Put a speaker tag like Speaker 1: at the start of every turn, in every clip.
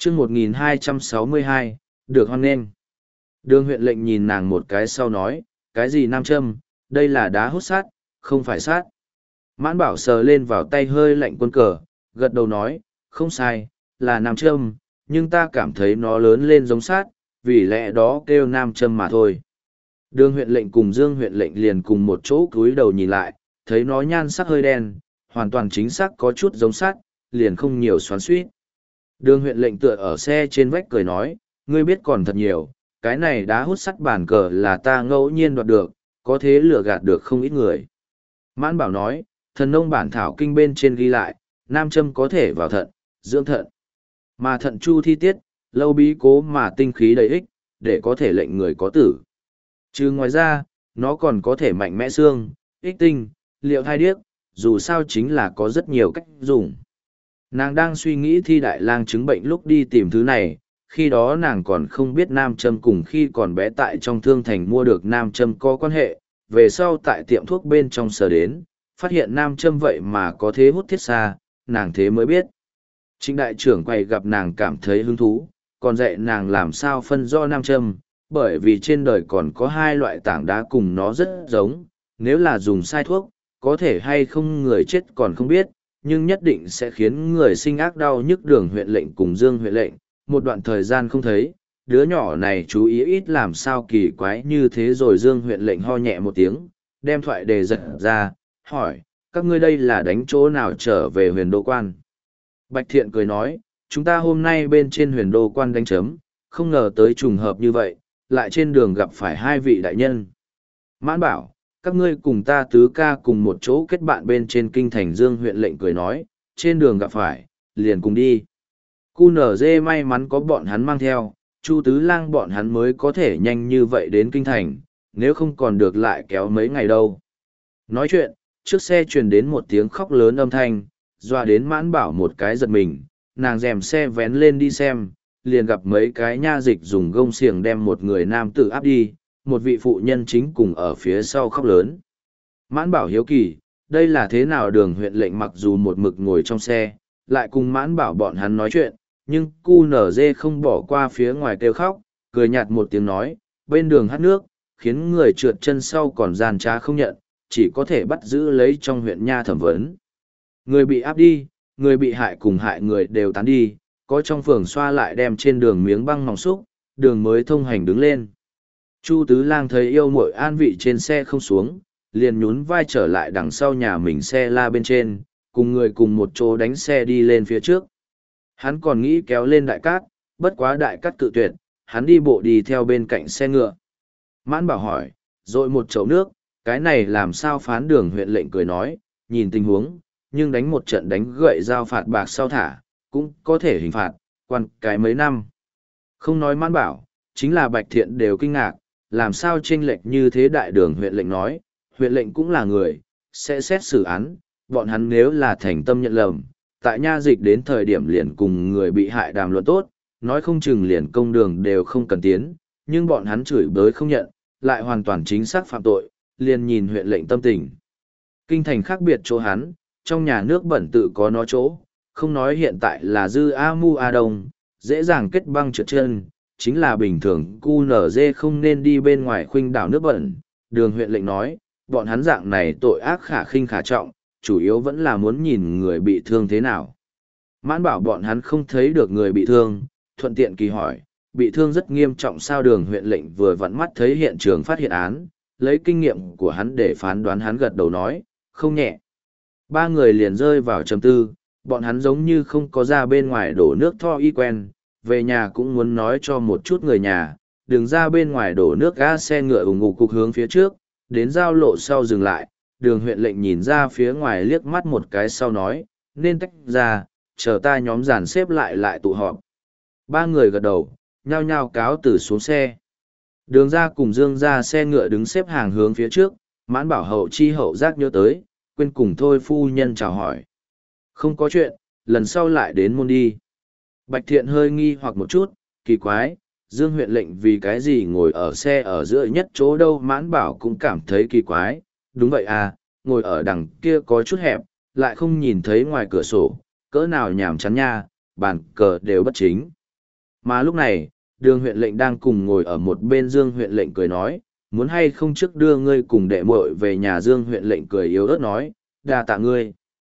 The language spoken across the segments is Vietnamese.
Speaker 1: chương 1262, được hoan nghênh. Đường huyện lệnh nhìn nàng một cái sau nói, cái gì nam châm, đây là đá hút sát, không phải sát. Mãn bảo sờ lên vào tay hơi lạnh quân cờ, gật đầu nói, không sai, là nam châm, nhưng ta cảm thấy nó lớn lên giống sát, vì lẽ đó kêu nam châm mà thôi. Đường huyện lệnh cùng Dương huyện lệnh liền cùng một chỗ cúi đầu nhìn lại, thấy nó nhan sắc hơi đen, hoàn toàn chính xác có chút giống sát, liền không nhiều xoắn xuýt. Đường huyện lệnh tựa ở xe trên vách cười nói, ngươi biết còn thật nhiều, cái này đá hút sắt bàn cờ là ta ngẫu nhiên đoạt được, có thế lừa gạt được không ít người. Mãn bảo nói, thần nông bản thảo kinh bên trên ghi lại, nam châm có thể vào thận, dưỡng thận. Mà thận chu thi tiết, lâu bí cố mà tinh khí đầy ích, để có thể lệnh người có tử. Chứ ngoài ra, nó còn có thể mạnh mẽ xương, ích tinh, liệu thai điếc, dù sao chính là có rất nhiều cách dùng. Nàng đang suy nghĩ thi đại lang chứng bệnh lúc đi tìm thứ này, khi đó nàng còn không biết nam châm cùng khi còn bé tại trong thương thành mua được nam châm có quan hệ, về sau tại tiệm thuốc bên trong sở đến, phát hiện nam châm vậy mà có thế hút thiết xa, nàng thế mới biết. Trịnh đại trưởng quay gặp nàng cảm thấy hứng thú, còn dạy nàng làm sao phân rõ nam châm, bởi vì trên đời còn có hai loại tảng đá cùng nó rất giống, nếu là dùng sai thuốc, có thể hay không người chết còn không biết, nhưng nhất định sẽ khiến người sinh ác đau nhức. Đường huyện lệnh cùng Dương huyện lệnh, một đoạn thời gian không thấy, đứa nhỏ này chú ý ít làm sao kỳ quái như thế. Rồi Dương huyện lệnh ho nhẹ một tiếng, đem thoại đề giật ra, hỏi, các ngươi đây là đánh chỗ nào trở về Huyền Đô Quan? Bạch Thiện cười nói, chúng ta hôm nay bên trên Huyền Đô Quan đánh chấm, không ngờ tới trùng hợp như vậy, lại trên đường gặp phải hai vị đại nhân. Mãn bảo, các ngươi cùng ta tứ ca cùng một chỗ kết bạn bên trên kinh thành. Dương huyện lệnh cười nói, trên đường gặp phải, liền cùng đi. QNZ may mắn có bọn hắn mang theo, Chu Tứ Lang bọn hắn mới có thể nhanh như vậy đến kinh thành, nếu không còn được lại kéo mấy ngày đâu. Nói chuyện, trước xe truyền đến một tiếng khóc lớn âm thanh, dọa đến Mãn bảo một cái giật mình, nàng rèm xe vén lên đi xem, liền gặp mấy cái nha dịch dùng gông xiềng đem một người nam tử áp đi, một vị phụ nhân chính cùng ở phía sau khóc lớn. Mãn bảo hiếu kỳ, đây là thế nào? Đường huyện lệnh mặc dù một mực ngồi trong xe, lại cùng Mãn bảo bọn hắn nói chuyện, nhưng QNZ không bỏ qua phía ngoài kêu khóc, cười nhạt một tiếng nói, bên đường hát nước, khiến người trượt chân sau còn gian trá không nhận, chỉ có thể bắt giữ lấy trong huyện nha thẩm vấn. Người bị áp đi, người bị hại cùng hại người đều tán đi, có trong phường xoa lại đem trên đường miếng băng mỏng xúc, đường mới thông hành đứng lên. Chu Tứ Lang thấy yêu muội an vị trên xe không xuống, liền nhún vai trở lại đằng sau nhà mình xe la bên trên, cùng người cùng một chỗ đánh xe đi lên phía trước. Hắn còn nghĩ kéo lên đại cát, bất quá đại cát cự tuyệt, hắn đi bộ đi theo bên cạnh xe ngựa. Mãn bảo hỏi, rồi một chậu nước, cái này làm sao phán? Đường huyện lệnh cười nói, nhìn tình huống, nhưng đánh một trận đánh gậy dao phạt bạc sau thả, cũng có thể hình phạt, quan cái mấy năm. Không nói Mãn bảo, chính là Bạch Thiện đều kinh ngạc, làm sao chênh lệch như thế? Đại đường huyện lệnh nói, huyện lệnh cũng là người, sẽ xét xử án, bọn hắn nếu là thành tâm nhận lầm, tại nha dịch đến thời điểm liền cùng người bị hại đàm luận tốt, nói không chừng liền công đường đều không cần tiến, nhưng bọn hắn chửi bới không nhận, lại hoàn toàn chính xác phạm tội, liền nhìn huyện lệnh tâm tình. Kinh thành khác biệt chỗ hắn, trong nhà nước bẩn tự có nó chỗ, không nói hiện tại là dư A Mu A Đông, dễ dàng kết băng trượt chân, chính là bình thường QNZ không nên đi bên ngoài khuynh đảo nước bẩn. Đường huyện lệnh nói, bọn hắn dạng này tội ác khả khinh khả trọng, chủ yếu vẫn là muốn nhìn người bị thương thế nào. Mãn bảo bọn hắn không thấy được người bị thương, thuận tiện kỳ hỏi, bị thương rất nghiêm trọng sao? Đường huyện lệnh vừa vặn mắt thấy hiện trường phát hiện án, lấy kinh nghiệm của hắn để phán đoán, hắn gật đầu nói, không nhẹ. Ba người liền rơi vào trầm tư, bọn hắn giống như không có ra bên ngoài đổ nước tho y quen, về nhà cũng muốn nói cho một chút người nhà, đừng ra bên ngoài đổ nước. Ga xe ngựa ủng ngục cục hướng phía trước, đến giao lộ sau dừng lại. Đường huyện lệnh nhìn ra phía ngoài liếc mắt một cái sau nói, nên tách ra, chờ ta nhóm dàn xếp lại tụ họp. Ba người gật đầu, nhao nhao cáo từ xuống xe. Đường ra cùng Dương ra xe ngựa đứng xếp hàng hướng phía trước, Mãn bảo hậu chi hậu giác nhớ tới, quên cùng thôi phu nhân chào hỏi. Không có chuyện, lần sau lại đến môn đi. Bạch Thiện hơi nghi hoặc một chút, kỳ quái, Dương huyện lệnh vì cái gì ngồi ở xe ở giữa nhất chỗ đâu? Mãn bảo cũng cảm thấy kỳ quái, đúng vậy à, ngồi ở đằng kia có chút hẹp, lại không nhìn thấy ngoài cửa sổ, cỡ nào nhàm chán nha, bàn cờ đều bất chính. Mà lúc này, đường huyện lệnh đang cùng ngồi ở một bên Dương huyện lệnh cười nói, muốn hay không trước đưa ngươi cùng đệ muội về nhà. Dương huyện lệnh cười yếu ớt nói, đa tạ ngươi.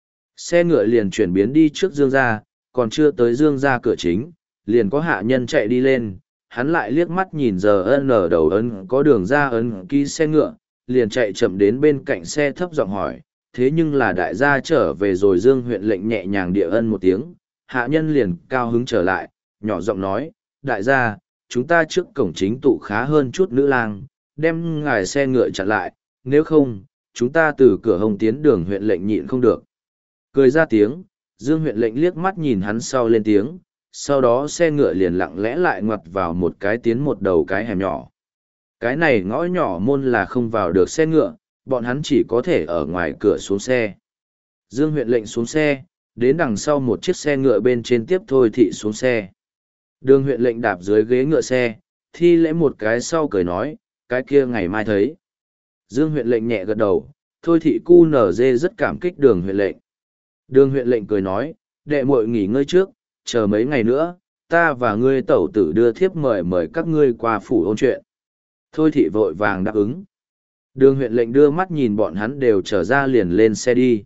Speaker 1: Xe ngựa liền chuyển biến đi trước Dương gia, còn chưa tới Dương gia cửa chính, liền có hạ nhân chạy đi lên, hắn lại liếc mắt nhìn giờ ân ở đầu ấn có đường ra ấn ký xe ngựa, liền chạy chậm đến bên cạnh xe thấp giọng hỏi, thế nhưng là đại gia trở về rồi. Dương huyện lệnh nhẹ nhàng địa ân một tiếng, hạ nhân liền cao hứng trở lại, nhỏ giọng nói, đại gia, chúng ta trước cổng chính tụ khá hơn chút nữ lang, đem ngài xe ngựa chặn lại, nếu không, chúng ta từ cửa hồng tiến đường huyện lệnh nhịn không được. Cười ra tiếng, Dương huyện lệnh liếc mắt nhìn hắn sau lên tiếng, sau đó xe ngựa liền lặng lẽ lại ngoặt vào một cái tiến một đầu cái hẻm nhỏ. Cái này ngõ nhỏ môn là không vào được xe ngựa, bọn hắn chỉ có thể ở ngoài cửa xuống xe. Dương huyện lệnh xuống xe, đến đằng sau một chiếc xe ngựa bên trên tiếp Thôi Thị xuống xe. Đường huyện lệnh đạp dưới ghế ngựa xe, thi lễ một cái sau cười nói, cái kia ngày mai thấy. Dương huyện lệnh nhẹ gật đầu, Thôi Thị cu nở dê rất cảm kích đường huyện lệnh. Đường huyện lệnh cười nói, đệ muội nghỉ ngơi trước, chờ mấy ngày nữa, ta và ngươi tẩu tử đưa thiếp mời các ngươi qua phủ ôn chuyện. Thôi Thị vội vàng đáp ứng. Đường huyện lệnh đưa mắt nhìn bọn hắn đều trở ra liền lên xe đi.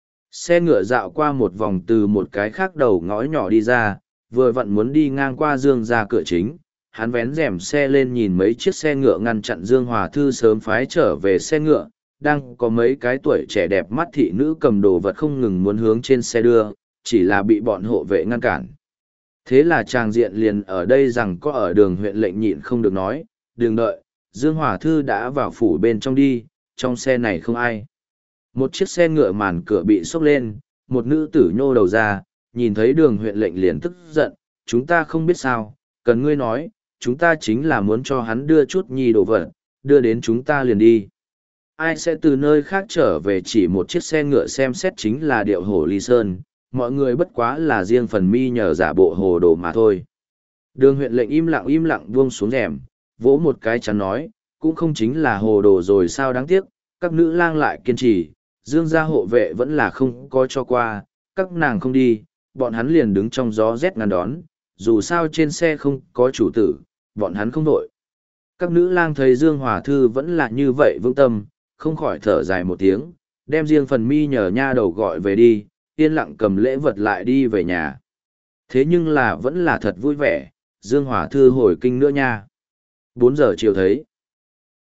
Speaker 1: Xe ngựa dạo qua một vòng từ một cái khác đầu ngõ nhỏ đi ra, vừa vặn muốn đi ngang qua Dương ra cửa chính. Hắn vén rèm xe lên nhìn mấy chiếc xe ngựa ngăn chặn Dương Hòa Thư sớm phái trở về xe ngựa, đang có mấy cái tuổi trẻ đẹp mắt thị nữ cầm đồ vật không ngừng muốn hướng trên xe đưa, chỉ là bị bọn hộ vệ ngăn cản. Thế là tràng diện liền ở đây rằng có ở đường huyện lệnh nhịn không được nói, đừng đợi, Dương Hòa Thư đã vào phủ bên trong đi, trong xe này không ai. Một chiếc xe ngựa màn cửa bị xốc lên, một nữ tử nhô đầu ra, nhìn thấy đường huyện lệnh liền tức giận, chúng ta không biết sao, cần ngươi nói, chúng ta chính là muốn cho hắn đưa chút nhi đồ vật, đưa đến chúng ta liền đi. Ai sẽ từ nơi khác trở về chỉ một chiếc xe ngựa xem xét chính là điệu hổ ly sơn, mọi người bất quá là riêng phần mi nhờ giả bộ hồ đồ mà thôi. Đường huyện lệnh im lặng buông xuống rèm, vỗ một cái chắn nói, cũng không chính là hồ đồ rồi sao đáng tiếc, các nữ lang lại kiên trì, Dương gia hộ vệ vẫn là không có cho qua, các nàng không đi, bọn hắn liền đứng trong gió rét ngăn đón, dù sao trên xe không có chủ tử, bọn hắn không đội. Các nữ lang thấy Dương Hòa Thư vẫn là như vậy vững tâm, không khỏi thở dài một tiếng, đem riêng phần mi nhờ nha đầu gọi về đi, yên lặng cầm lễ vật lại đi về nhà. Thế nhưng là vẫn là thật vui vẻ, Dương Hòa Thư hồi kinh nữa nha. 4 giờ chiều thấy.